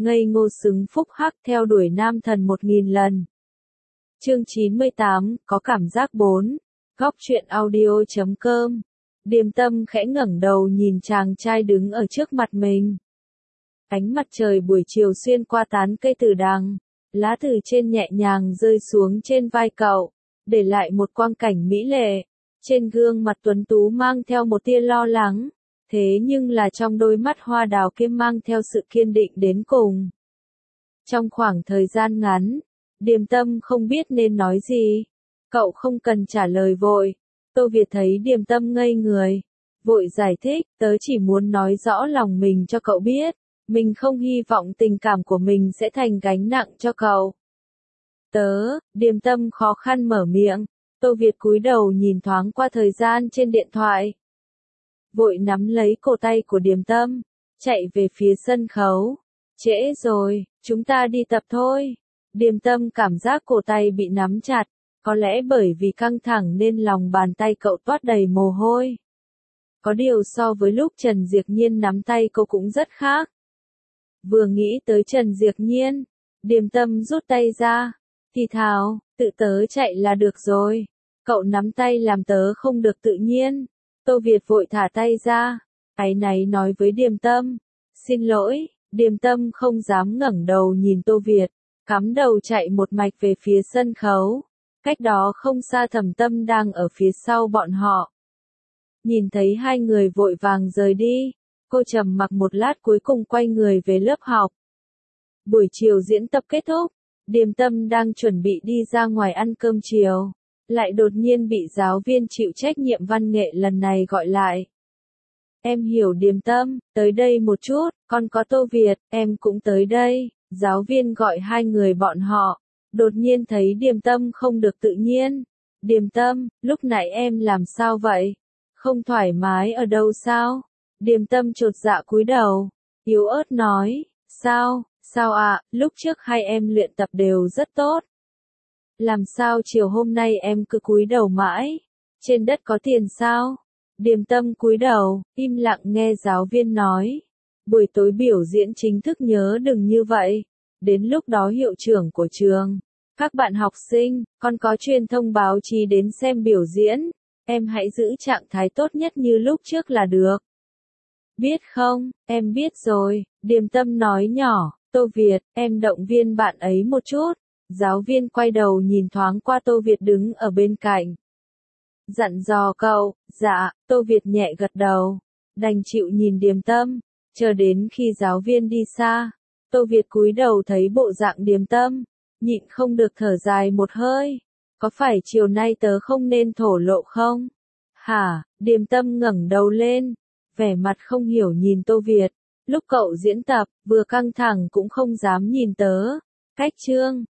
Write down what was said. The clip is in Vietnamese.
ngây ngô xứng phúc hắc theo đuổi nam thần 1000 lần. Chương 98, có cảm giác 4. Góc truyện audio.com. Điềm Tâm khẽ ngẩng đầu nhìn chàng trai đứng ở trước mặt mình. Ánh mặt trời buổi chiều xuyên qua tán cây tử đằng, lá từ trên nhẹ nhàng rơi xuống trên vai cậu, để lại một quang cảnh mỹ lệ. Trên gương mặt tuấn tú mang theo một tia lo lắng, thế nhưng là trong đôi mắt hoa đào kia mang theo sự kiên định đến cùng. Trong khoảng thời gian ngắn, Điềm Tâm không biết nên nói gì. Cậu không cần trả lời vội. Tô Việt thấy Điềm Tâm ngây người, vội giải thích, tớ chỉ muốn nói rõ lòng mình cho cậu biết, mình không hy vọng tình cảm của mình sẽ thành gánh nặng cho cậu. Điềm Tâm khó khăn mở miệng. Tô Việt cúi đầu nhìn thoáng qua thời gian trên điện thoại, vội nắm lấy cổ tay của Điềm Tâm, chạy về phía sân khấu. Trễ rồi, chúng ta đi tập thôi. Điềm Tâm cảm giác cổ tay bị nắm chặt, có lẽ bởi vì căng thẳng nên lòng bàn tay cậu toát đầy mồ hôi. Có điều so với lúc Trần Diệp Nhiên nắm tay cô cũng rất khác. Vừa nghĩ tới Trần Diệp Nhiên, Điềm Tâm rút tay ra, thì thào, tự tớ chạy là được rồi. Cậu nắm tay làm tớ không được tự nhiên. Tô Việt vội thả tay ra, áy náy nói với Điềm Tâm. Xin lỗi. Điềm Tâm không dám ngẩng đầu nhìn Tô Việt, cắm đầu chạy một mạch về phía sân khấu. Cách đó không xa Thẩm Tâm đang ở phía sau bọn họ. Nhìn thấy hai người vội vàng rời đi, cô trầm mặc một lát cuối cùng quay người về lớp học. Buổi chiều diễn tập kết thúc, Điềm Tâm đang chuẩn bị đi ra ngoài ăn cơm chiều, lại đột nhiên bị giáo viên chịu trách nhiệm văn nghệ lần này gọi lại. Em hiểu Điềm Tâm, tới đây một chút, còn có Tô Việt, em cũng tới đây. Giáo viên gọi hai người bọn họ, đột nhiên thấy Điềm Tâm không được tự nhiên. Điềm Tâm, lúc nãy em làm sao vậy? Không thoải mái ở đâu sao? Điềm Tâm chột dạ cúi đầu, yếu ớt nói, sao ạ, lúc trước hai em luyện tập đều rất tốt. Làm sao chiều hôm nay em cứ cúi đầu mãi? Trên đất có tiền sao? Điềm Tâm cúi đầu, im lặng nghe giáo viên nói. Buổi tối biểu diễn chính thức nhớ đừng như vậy. Đến lúc đó hiệu trưởng của trường, các bạn học sinh, còn có truyền thông báo chí đến xem biểu diễn. Em hãy giữ trạng thái tốt nhất như lúc trước là được. Biết không, em biết rồi. Điềm Tâm nói nhỏ, Tô Việt, em động viên bạn ấy một chút. Giáo viên quay đầu nhìn thoáng qua Tô Việt đứng ở bên cạnh. Dặn dò cậu, dạ. Tô Việt nhẹ gật đầu, đành chịu nhìn Điềm Tâm, chờ đến khi giáo viên đi xa. Tô Việt cúi đầu thấy bộ dạng Điềm Tâm, nhịn không được thở dài một hơi. Có phải chiều nay tớ không nên thổ lộ không? Hả? Điềm Tâm ngẩng đầu lên, vẻ mặt không hiểu nhìn Tô Việt. Lúc cậu diễn tập, vừa căng thẳng cũng không dám nhìn tớ. Cách chương